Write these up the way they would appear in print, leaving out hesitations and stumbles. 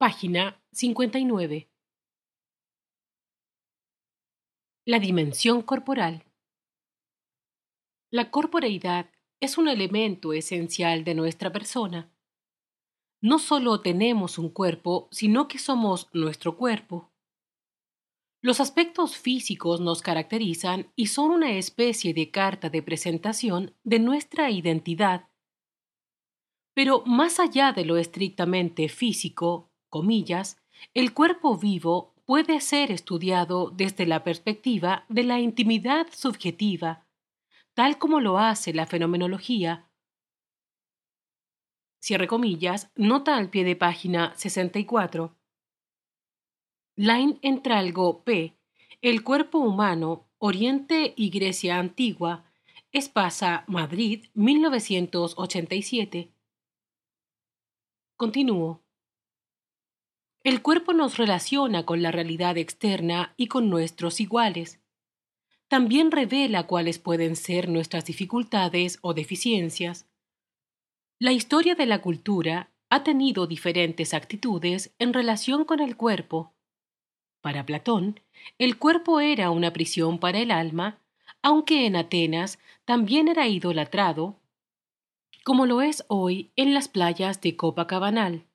Página 59. La dimensión corporal. La corporeidad es un elemento esencial de nuestra persona. No solo tenemos un cuerpo, sino que somos nuestro cuerpo. Los aspectos físicos nos caracterizan y son una especie de carta de presentación de nuestra identidad. Pero más allá de lo estrictamente físico, comillas, el cuerpo vivo puede ser estudiado desde la perspectiva de la intimidad subjetiva, tal como lo hace la fenomenología. Cierre comillas, nota al pie de página 64. Lain Entralgo P. El cuerpo humano, Oriente y Grecia Antigua. Espasa, Madrid, 1987. Continúo. El cuerpo nos relaciona con la realidad externa y con nuestros iguales. También revela cuáles pueden ser nuestras dificultades o deficiencias. La historia de la cultura ha tenido diferentes actitudes en relación con el cuerpo. Para Platón, el cuerpo era una prisión para el alma, aunque en Atenas también era idolatrado, como lo es hoy en las playas de Copacabana.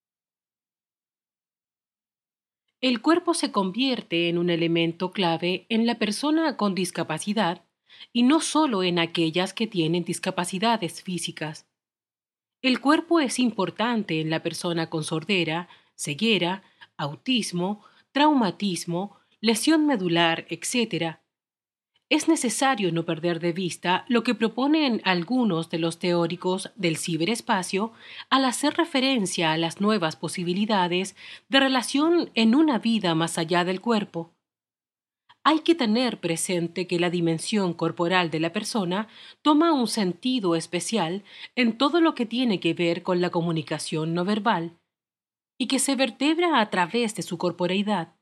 El cuerpo se convierte en un elemento clave en la persona con discapacidad y no solo en aquellas que tienen discapacidades físicas. El cuerpo es importante en la persona con sordera, ceguera, autismo, traumatismo, lesión medular, etc. Es necesario no perder de vista lo que proponen algunos de los teóricos del ciberespacio al hacer referencia a las nuevas posibilidades de relación en una vida más allá del cuerpo. Hay que tener presente que la dimensión corporal de la persona toma un sentido especial en todo lo que tiene que ver con la comunicación no verbal y que se vertebra a través de su corporeidad.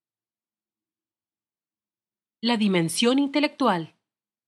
La dimensión intelectual.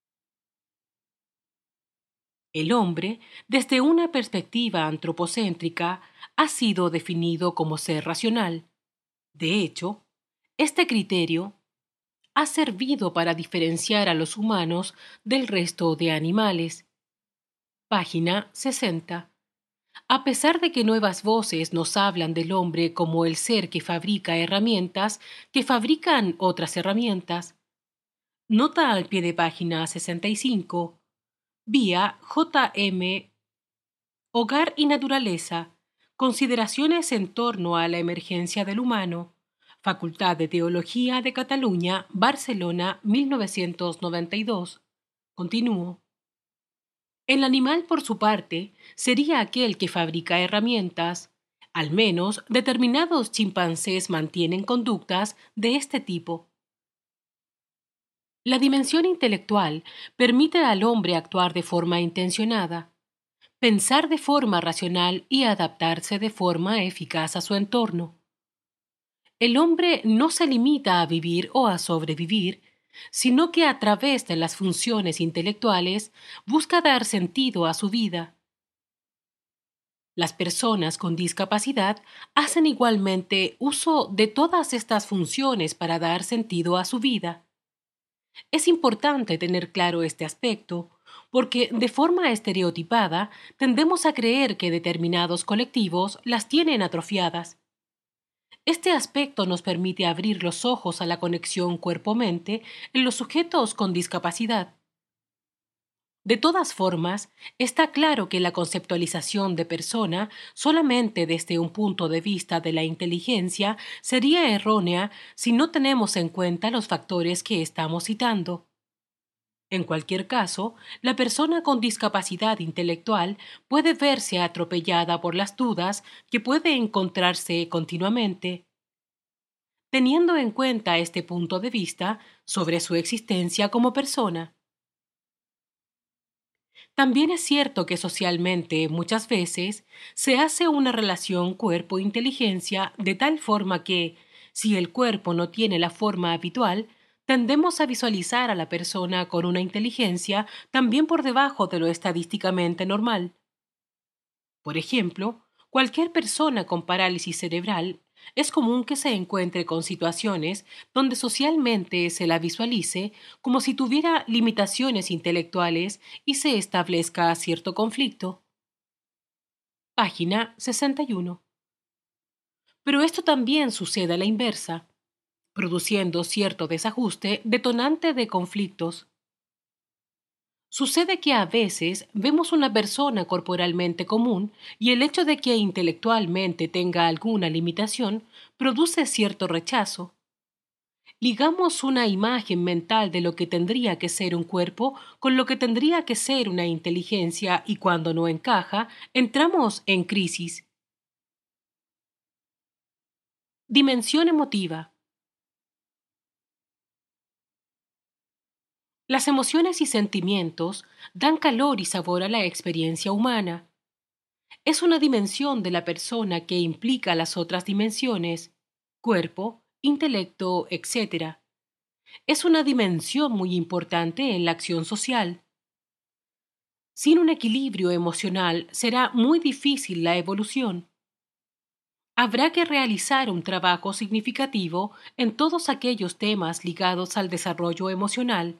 El hombre, desde una perspectiva antropocéntrica, ha sido definido como ser racional. De hecho, este criterio ha servido para diferenciar a los humanos del resto de animales. Página 60. A pesar de que nuevas voces nos hablan del hombre como el ser que fabrica herramientas que fabrican otras herramientas. Nota al pie de página 65. Vía J.M. Hogar y naturaleza. Consideraciones en torno a la emergencia del humano. Facultad de Teología de Cataluña, Barcelona, 1992. Continúo. El animal, por su parte, sería aquel que fabrica herramientas. Al menos determinados chimpancés mantienen conductas de este tipo. La dimensión intelectual permite al hombre actuar de forma intencionada, pensar de forma racional y adaptarse de forma eficaz a su entorno. El hombre no se limita a vivir o a sobrevivir, sino que a través de las funciones intelectuales busca dar sentido a su vida. Las personas con discapacidad hacen igualmente uso de todas estas funciones para dar sentido a su vida. Es importante tener claro este aspecto, porque de forma estereotipada tendemos a creer que determinados colectivos las tienen atrofiadas. Este aspecto nos permite abrir los ojos a la conexión cuerpo-mente en los sujetos con discapacidad. De todas formas, está claro que la conceptualización de persona solamente desde un punto de vista de la inteligencia sería errónea si no tenemos en cuenta los factores que estamos citando. En cualquier caso, la persona con discapacidad intelectual puede verse atropellada por las dudas que puede encontrarse continuamente. Teniendo en cuenta este punto de vista sobre su existencia como persona. También es cierto que socialmente muchas veces se hace una relación cuerpo-inteligencia de tal forma que, si el cuerpo no tiene la forma habitual, tendemos a visualizar a la persona con una inteligencia también por debajo de lo estadísticamente normal. Por ejemplo, cualquier persona con parálisis cerebral es común que se encuentre con situaciones donde socialmente se la visualice como si tuviera limitaciones intelectuales y se establezca cierto conflicto. Página 61. Pero esto también sucede a la inversa, produciendo cierto desajuste detonante de conflictos. Sucede que a veces vemos una persona corporalmente común y el hecho de que intelectualmente tenga alguna limitación produce cierto rechazo. Ligamos una imagen mental de lo que tendría que ser un cuerpo con lo que tendría que ser una inteligencia y cuando no encaja, entramos en crisis. Dimensión emotiva. Las emociones y sentimientos dan calor y sabor a la experiencia humana. Es una dimensión de la persona que implica las otras dimensiones, cuerpo, intelecto, etc. Es una dimensión muy importante en la acción social. Sin un equilibrio emocional será muy difícil la evolución. Habrá que realizar un trabajo significativo en todos aquellos temas ligados al desarrollo emocional.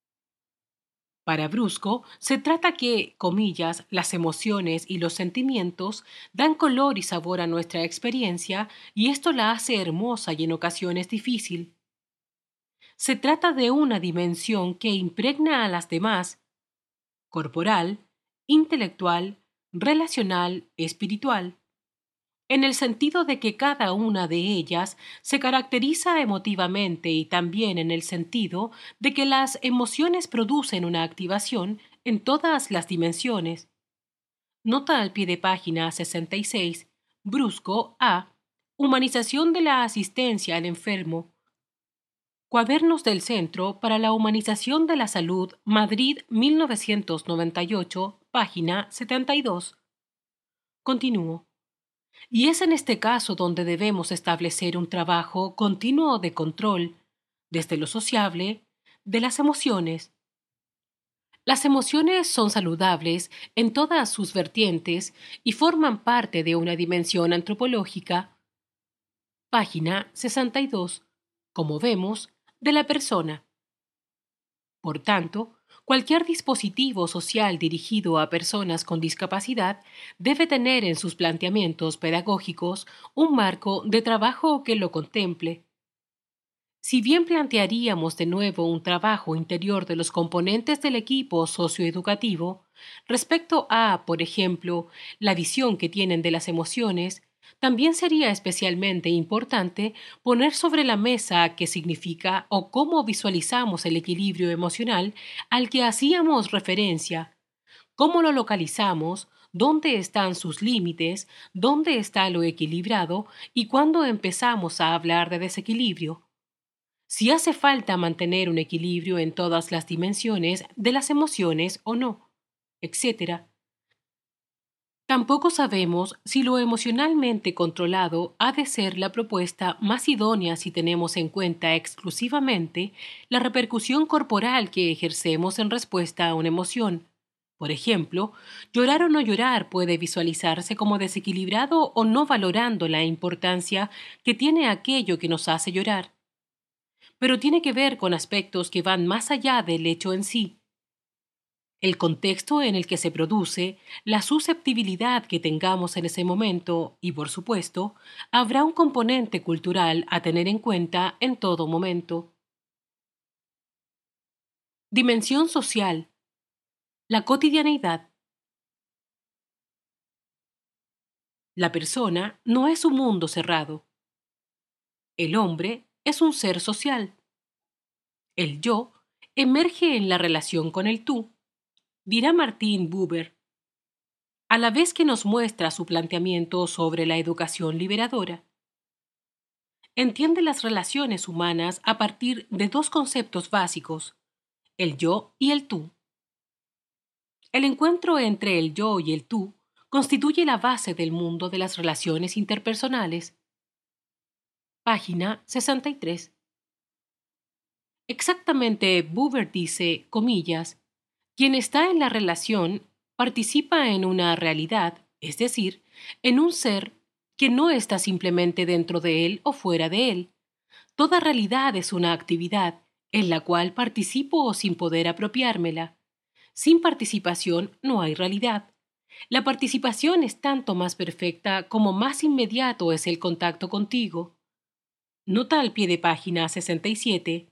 Para Brusco, se trata que, comillas, las emociones y los sentimientos dan color y sabor a nuestra experiencia y esto la hace hermosa y en ocasiones difícil. Se trata de una dimensión que impregna a las demás, corporal, intelectual, relacional, espiritual, en el sentido de que cada una de ellas se caracteriza emotivamente y también en el sentido de que las emociones producen una activación en todas las dimensiones. Nota al pie de página 66, Brusco A. Humanización de la asistencia al enfermo. Cuadernos del Centro para la Humanización de la Salud, Madrid 1998, página 72. Continúo. Y es en este caso donde debemos establecer un trabajo continuo de control, desde lo sociable, de las emociones. Las emociones son saludables en todas sus vertientes y forman parte de una dimensión antropológica. Página 62. Como vemos, de la persona. Por tanto, cualquier dispositivo social dirigido a personas con discapacidad debe tener en sus planteamientos pedagógicos un marco de trabajo que lo contemple. Si bien plantearíamos de nuevo un trabajo interior de los componentes del equipo socioeducativo, respecto a, por ejemplo, la visión que tienen de las emociones, también sería especialmente importante poner sobre la mesa qué significa o cómo visualizamos el equilibrio emocional al que hacíamos referencia, cómo lo localizamos, dónde están sus límites, dónde está lo equilibrado y cuándo empezamos a hablar de desequilibrio. Si hace falta mantener un equilibrio en todas las dimensiones de las emociones o no, etc. Tampoco sabemos si lo emocionalmente controlado ha de ser la propuesta más idónea si tenemos en cuenta exclusivamente la repercusión corporal que ejercemos en respuesta a una emoción. Por ejemplo, llorar o no llorar puede visualizarse como desequilibrado o no valorando la importancia que tiene aquello que nos hace llorar. Pero tiene que ver con aspectos que van más allá del hecho en sí. El contexto en el que se produce, la susceptibilidad que tengamos en ese momento y, por supuesto, habrá un componente cultural a tener en cuenta en todo momento. Dimensión social. La cotidianeidad. La persona no es un mundo cerrado. El hombre es un ser social. El yo emerge en la relación con el tú, dirá Martin Buber, a la vez que nos muestra su planteamiento sobre la educación liberadora. Entiende las relaciones humanas a partir de dos conceptos básicos, el yo y el tú. El encuentro entre el yo y el tú constituye la base del mundo de las relaciones interpersonales. Página 63. Exactamente, Buber dice, quien está en la relación participa en una realidad, es decir, en un ser que no está simplemente dentro de él o fuera de él. Toda realidad es una actividad en la cual participo sin poder apropiármela. Sin participación no hay realidad. La participación es tanto más perfecta como más inmediato es el contacto contigo. Nota al pie de página 67.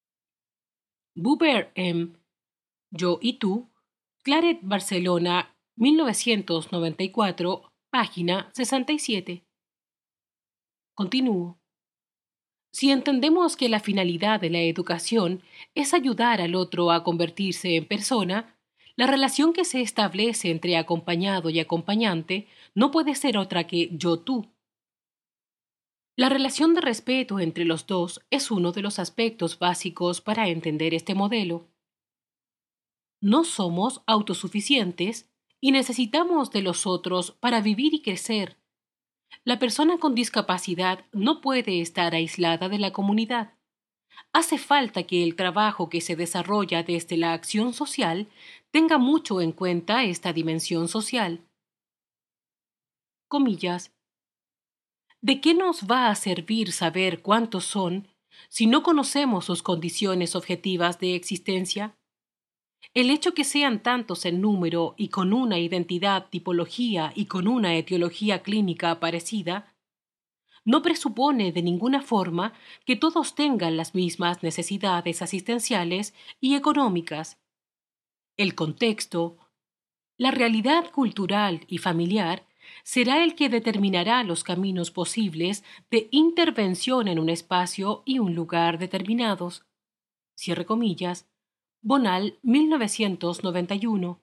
Buber M. Yo y tú. Claret, Barcelona, 1994, página 67. Continúo. Si entendemos que la finalidad de la educación es ayudar al otro a convertirse en persona, la relación que se establece entre acompañado y acompañante no puede ser otra que yo-tú. La relación de respeto entre los dos es uno de los aspectos básicos para entender este modelo. No somos autosuficientes y necesitamos de los otros para vivir y crecer. La persona con discapacidad no puede estar aislada de la comunidad. Hace falta que el trabajo que se desarrolla desde la acción social tenga mucho en cuenta esta dimensión social. Comillas. ¿De qué nos va a servir saber cuántos son si no conocemos sus condiciones objetivas de existencia? El hecho que sean tantos en número y con una identidad, tipología y con una etiología clínica parecida, no presupone de ninguna forma que todos tengan las mismas necesidades asistenciales y económicas. El contexto, la realidad cultural y familiar será el que determinará los caminos posibles de intervención en un espacio y un lugar determinados. Cierre comillas. Bonal, 1991.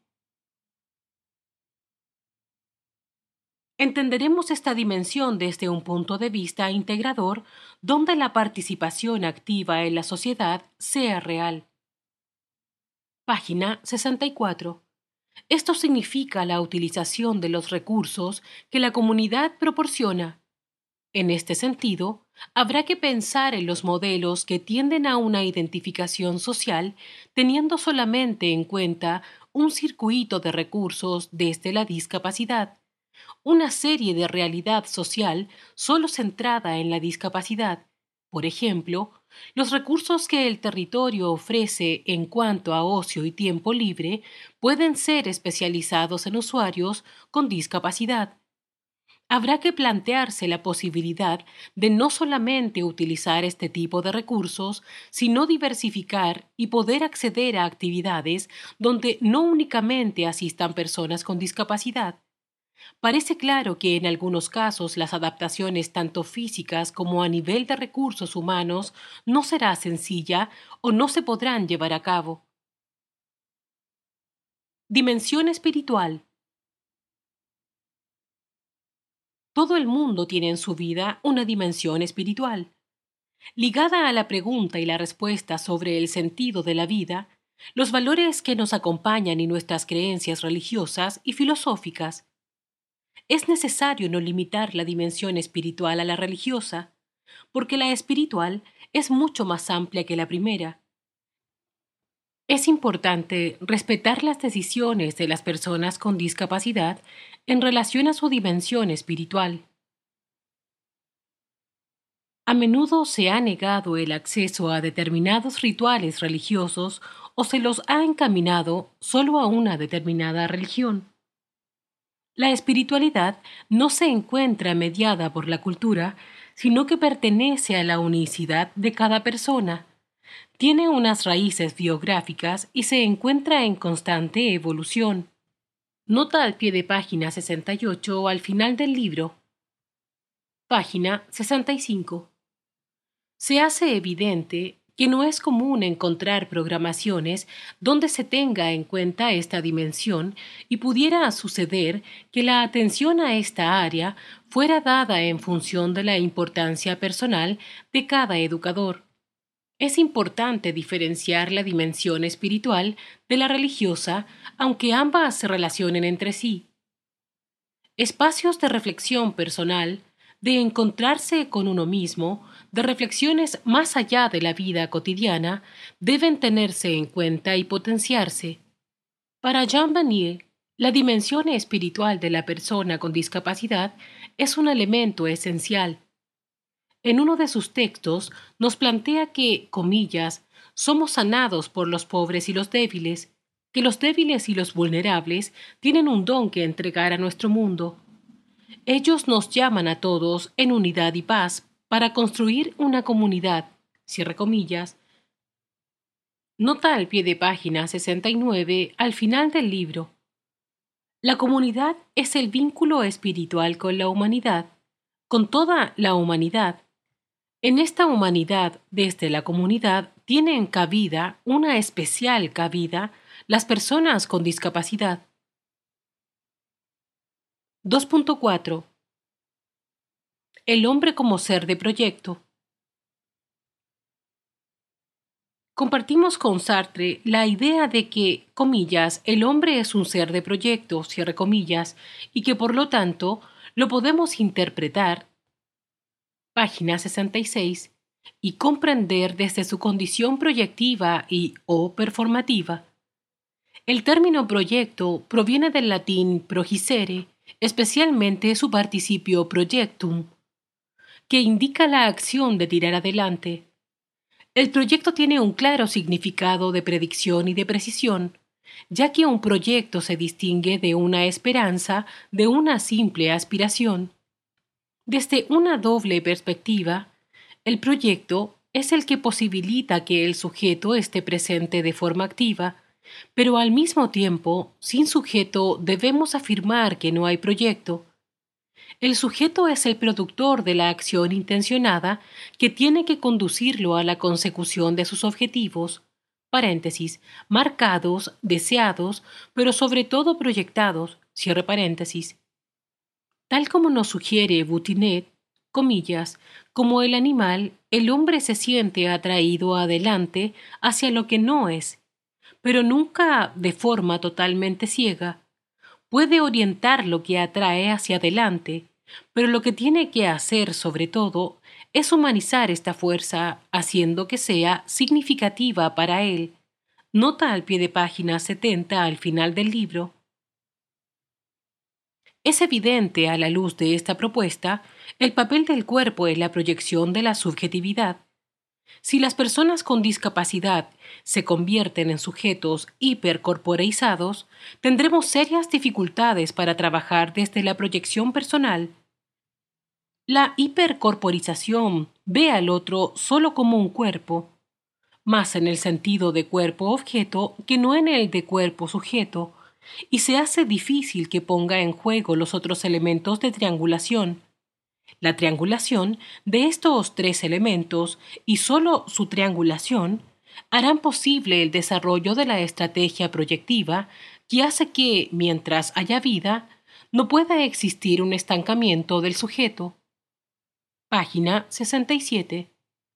Entenderemos esta dimensión desde un punto de vista integrador donde la participación activa en la sociedad sea real. Página 64. Esto significa la utilización de los recursos que la comunidad proporciona. En este sentido, habrá que pensar en los modelos que tienden a una identificación social teniendo solamente en cuenta un circuito de recursos desde la discapacidad, una serie de realidad social solo centrada en la discapacidad. Por ejemplo, los recursos que el territorio ofrece en cuanto a ocio y tiempo libre pueden ser especializados en usuarios con discapacidad. Habrá que plantearse la posibilidad de no solamente utilizar este tipo de recursos, sino diversificar y poder acceder a actividades donde no únicamente asistan personas con discapacidad. Parece claro que en algunos casos las adaptaciones tanto físicas como a nivel de recursos humanos no será sencilla o no se podrán llevar a cabo. Dimensión espiritual. Todo el mundo tiene en su vida una dimensión espiritual. Ligada a la pregunta y la respuesta sobre el sentido de la vida, los valores que nos acompañan y nuestras creencias religiosas y filosóficas. Es necesario no limitar la dimensión espiritual a la religiosa, porque la espiritual es mucho más amplia que la primera. Es importante respetar las decisiones de las personas con discapacidad en relación a su dimensión espiritual. A menudo se ha negado el acceso a determinados rituales religiosos o se los ha encaminado solo a una determinada religión. La espiritualidad no se encuentra mediada por la cultura, sino que pertenece a la unicidad de cada persona. Tiene unas raíces biográficas y se encuentra en constante evolución. Nota al pie de página 68 al final del libro. Página 65. Se hace evidente que no es común encontrar programaciones donde se tenga en cuenta esta dimensión y pudiera suceder que la atención a esta área fuera dada en función de la importancia personal de cada educador. Es importante diferenciar la dimensión espiritual de la religiosa, aunque ambas se relacionen entre sí. Espacios de reflexión personal, de encontrarse con uno mismo, de reflexiones más allá de la vida cotidiana, deben tenerse en cuenta y potenciarse. Para Jean Vanier, La dimensión espiritual de la persona con discapacidad es un elemento esencial. En uno de sus textos nos plantea que, comillas, somos sanados por los pobres y los débiles, que los débiles y los vulnerables tienen un don que entregar a nuestro mundo. Ellos nos llaman a todos en unidad y paz para construir una comunidad, cierre comillas. Nota al pie de página 69 al final del libro. La comunidad es el vínculo espiritual con la humanidad, con toda la humanidad. En esta humanidad, desde la comunidad, tienen cabida, una especial cabida, las personas con discapacidad. 2.4. El hombre como ser de proyecto. Compartimos con Sartre la idea de que, comillas, el hombre es un ser de proyecto, cierre comillas, y que por lo tanto lo podemos interpretar, página 66, y comprender desde su condición proyectiva y o performativa. El término proyecto proviene del latín prohicere, especialmente su participio projectum, que indica la acción de tirar adelante. El proyecto tiene un claro significado de predicción y de precisión, ya que un proyecto se distingue de una esperanza, de una simple aspiración. Desde una doble perspectiva, el proyecto es el que posibilita que el sujeto esté presente de forma activa, pero al mismo tiempo, sin sujeto debemos afirmar que no hay proyecto. El sujeto es el productor de la acción intencionada que tiene que conducirlo a la consecución de sus objetivos, paréntesis, marcados, deseados, pero sobre todo proyectados, cierre paréntesis. Tal como nos sugiere Boutinet, comillas, como el animal, el hombre se siente atraído adelante hacia lo que no es, pero nunca de forma totalmente ciega. Puede orientar lo que atrae hacia adelante, pero lo que tiene que hacer sobre todo es humanizar esta fuerza, haciendo que sea significativa para él. Nota al pie de página 70 al final del libro. Es evidente a la luz de esta propuesta el papel del cuerpo en la proyección de la subjetividad. Si las personas con discapacidad se convierten en sujetos hipercorporeizados, tendremos serias dificultades para trabajar desde la proyección personal. La hipercorporización ve al otro solo como un cuerpo, más en el sentido de cuerpo-objeto que no en el de cuerpo-sujeto, y se hace difícil que ponga en juego los otros elementos de triangulación. La triangulación de estos tres elementos y solo su triangulación harán posible el desarrollo de la estrategia proyectiva que hace que, mientras haya vida, no pueda existir un estancamiento del sujeto. Página 67.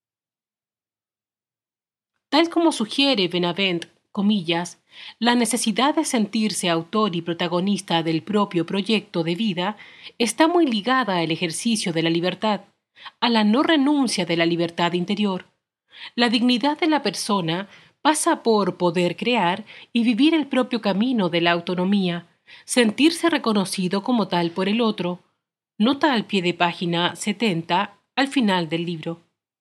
Tal como sugiere Benavent, comillas, la necesidad de sentirse autor y protagonista del propio proyecto de vida está muy ligada al ejercicio de la libertad, a la no renuncia de la libertad interior. La dignidad de la persona pasa por poder crear y vivir el propio camino de la autonomía, sentirse reconocido como tal por el otro. Nota al pie de página 70 al final del libro.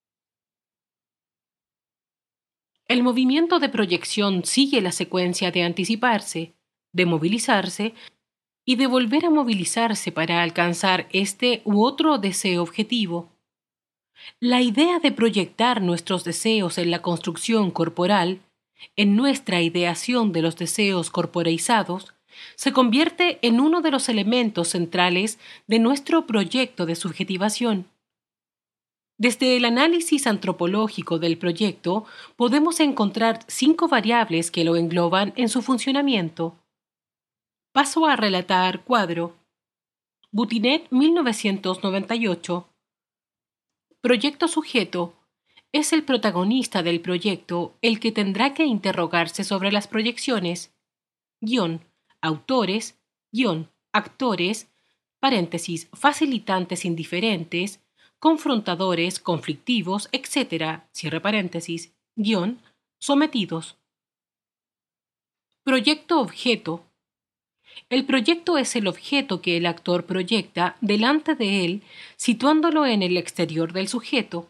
El movimiento de proyección sigue la secuencia de anticiparse, de movilizarse y de volver a movilizarse para alcanzar este u otro deseo objetivo. La idea de proyectar nuestros deseos en la construcción corporal, en nuestra ideación de los deseos corporeizados, se convierte en uno de los elementos centrales de nuestro proyecto de subjetivación. Desde el análisis antropológico del proyecto podemos encontrar 5 variables que lo engloban en su funcionamiento. Paso a relatar cuadro. Boutinet, 1998. Proyecto sujeto. Es el protagonista del proyecto el que tendrá que interrogarse sobre las proyecciones. Guión. Autores. Guión. Actores. Paréntesis. Facilitantes indiferentes. Confrontadores, conflictivos, etc. Cierre paréntesis. Guión. Sometidos. Proyecto objeto. El proyecto es el objeto que el actor proyecta delante de él, situándolo en el exterior del sujeto.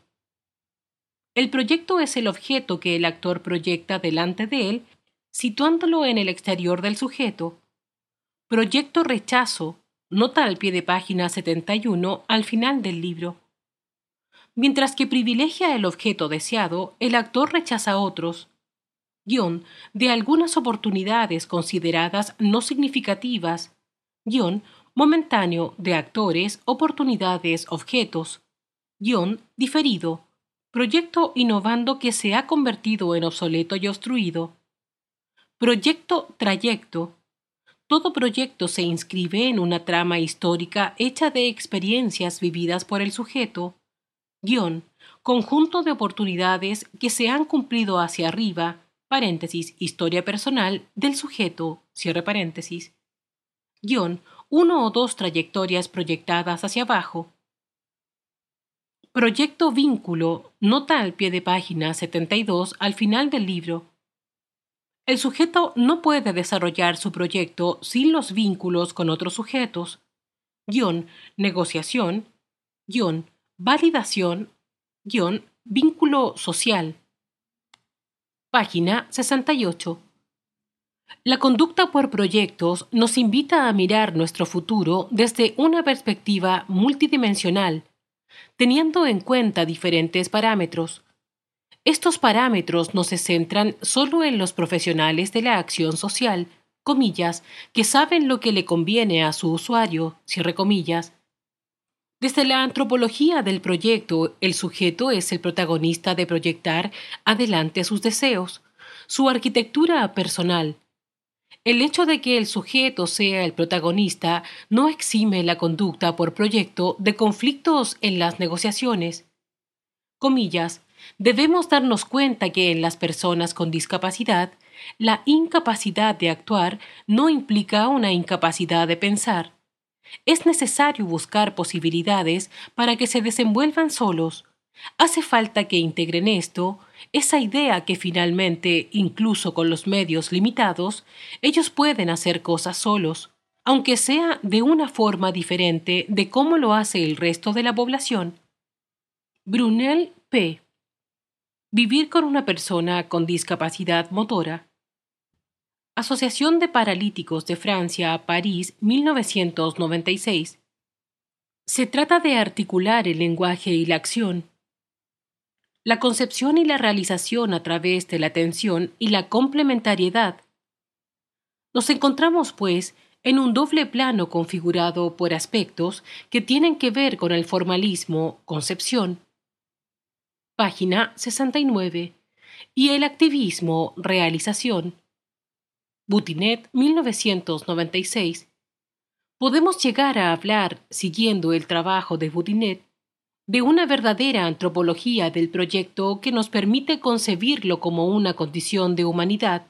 El proyecto es el objeto que el actor proyecta delante de él, situándolo en el exterior del sujeto. Proyecto rechazo, nota al pie de página 71 al final del libro. Mientras que privilegia el objeto deseado, el actor rechaza otros. Guión de algunas oportunidades consideradas no significativas. Guión momentáneo de actores, oportunidades, objetos. Guión diferido. Proyecto innovando que se ha convertido en obsoleto y obstruido. Proyecto trayecto. Todo proyecto se inscribe en una trama histórica hecha de experiencias vividas por el sujeto. Guión, conjunto de oportunidades que se han cumplido hacia arriba, paréntesis, historia personal del sujeto, cierre paréntesis. Guión, uno o dos trayectorias proyectadas hacia abajo. Proyecto vínculo, nota al pie de página 72 al final del libro. El sujeto no puede desarrollar su proyecto sin los vínculos con otros sujetos. Guión, negociación. Guión, validación. Guión, vínculo social. Página 68. La conducta por proyectos nos invita a mirar nuestro futuro desde una perspectiva multidimensional, teniendo en cuenta diferentes parámetros. Estos parámetros no se centran solo en los profesionales de la acción social, comillas, que saben lo que le conviene a su usuario, cierre comillas. Desde la antropología del proyecto, el sujeto es el protagonista de proyectar adelante sus deseos, su arquitectura personal. El hecho de que el sujeto sea el protagonista no exime la conducta por proyecto de conflictos en las negociaciones. Comillas, debemos darnos cuenta que en las personas con discapacidad, la incapacidad de actuar no implica una incapacidad de pensar. Es necesario buscar posibilidades para que se desenvuelvan solos. Hace falta que integren esto, esa idea que finalmente, incluso con los medios limitados, ellos pueden hacer cosas solos, aunque sea de una forma diferente de cómo lo hace el resto de la población. Brunel P. Vivir con una persona con discapacidad motora. Asociación de Paralíticos de Francia, París, 1996. Se trata de articular el lenguaje y la acción. La concepción y la realización a través de la atención y la complementariedad. Nos encontramos, pues, en un doble plano configurado por aspectos que tienen que ver con el formalismo, concepción. Página 69. Y el activismo, realización. Butinet, 1996. Podemos llegar a hablar, siguiendo el trabajo de Butinet, de una verdadera antropología del proyecto que nos permite concebirlo como una condición de humanidad.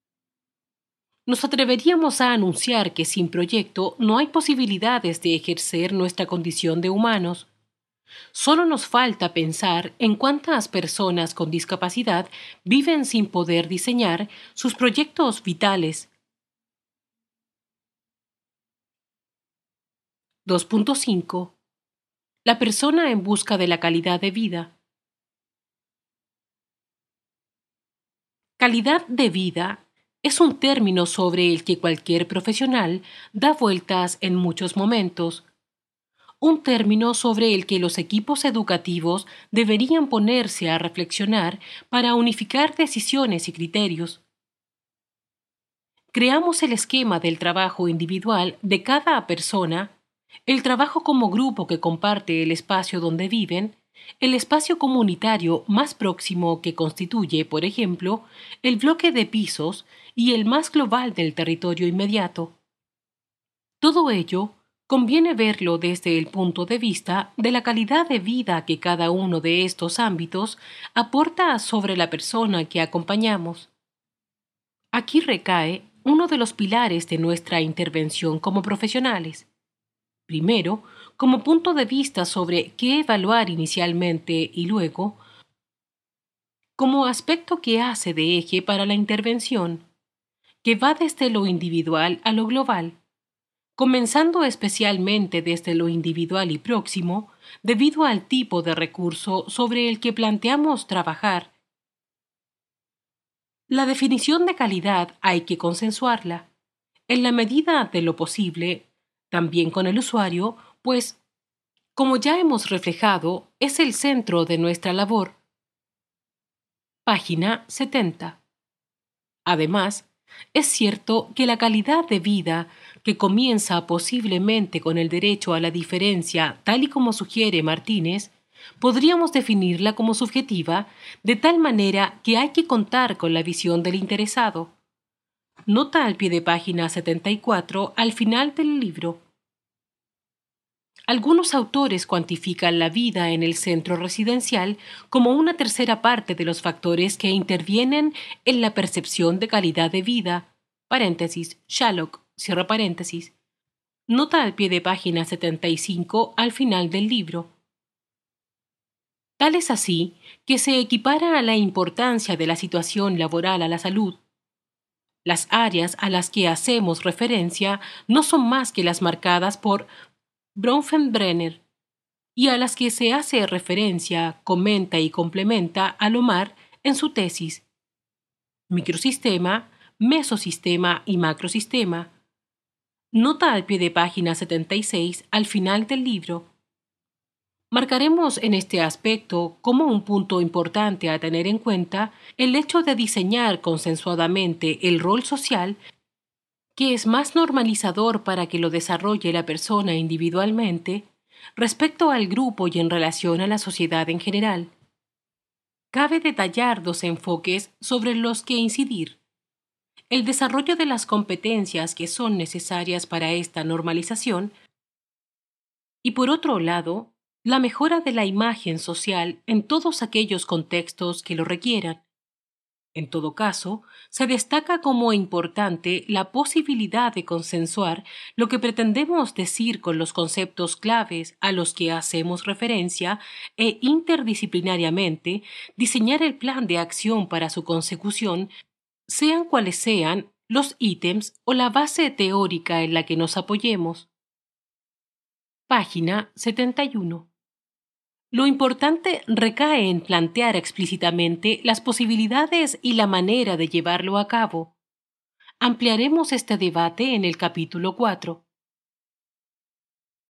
Nos atreveríamos a anunciar que sin proyecto no hay posibilidades de ejercer nuestra condición de humanos. Solo nos falta pensar en cuántas personas con discapacidad viven sin poder diseñar sus proyectos vitales. 2.5. La persona en busca de la calidad de vida. Calidad de vida es un término sobre el que cualquier profesional da vueltas en muchos momentos. Un término sobre el que los equipos educativos deberían ponerse a reflexionar para unificar decisiones y criterios. Creamos el esquema del trabajo individual de cada persona, el trabajo como grupo que comparte el espacio donde viven, el espacio comunitario más próximo que constituye, por ejemplo, el bloque de pisos y el más global del territorio inmediato. Todo ello conviene verlo desde el punto de vista de la calidad de vida que cada uno de estos ámbitos aporta sobre la persona que acompañamos. Aquí recae uno de los pilares de nuestra intervención como profesionales. Primero, como punto de vista sobre qué evaluar inicialmente y luego, como aspecto que hace de eje para la intervención, que va desde lo individual a lo global. comenzando especialmente desde lo individual y próximo, debido al tipo de recurso sobre el que planteamos trabajar. La definición de calidad hay que consensuarla, en la medida de lo posible, también con el usuario, pues, como ya hemos reflejado, es el centro de nuestra labor. Página 70. Además, es cierto que la calidad de vida, que comienza posiblemente con el derecho a la diferencia, tal y como sugiere Martínez, podríamos definirla como subjetiva, de tal manera que hay que contar con la visión del interesado. Nota al pie de página 74 al final del libro. Algunos autores cuantifican la vida en el centro residencial como una tercera parte de los factores que intervienen en la percepción de calidad de vida. Paréntesis, Shallock, cierra paréntesis. Nota al pie de página 75 al final del libro. Tal es así que se equipara a la importancia de la situación laboral a la salud. Las áreas a las que hacemos referencia no son más que las marcadas por Bronfenbrenner y a las que se hace referencia, comenta y complementa Alomar en su tesis Microsistema, Mesosistema y Macrosistema. Nota al pie de página 76 al final del libro. Marcaremos en este aspecto como un punto importante a tener en cuenta el hecho de diseñar consensuadamente el rol social que es más normalizador para que lo desarrolle la persona individualmente respecto al grupo y en relación a la sociedad en general. Cabe detallar dos enfoques sobre los que incidir: el desarrollo de las competencias que son necesarias para esta normalización y, por otro lado, la mejora de la imagen social en todos aquellos contextos que lo requieran. En todo caso, se destaca como importante la posibilidad de consensuar lo que pretendemos decir con los conceptos claves a los que hacemos referencia e interdisciplinariamente diseñar el plan de acción para su consecución, sean cuales sean los ítems o la base teórica en la que nos apoyemos. Página 71. Lo importante recae en plantear explícitamente las posibilidades y la manera de llevarlo a cabo. Ampliaremos este debate en el capítulo 4.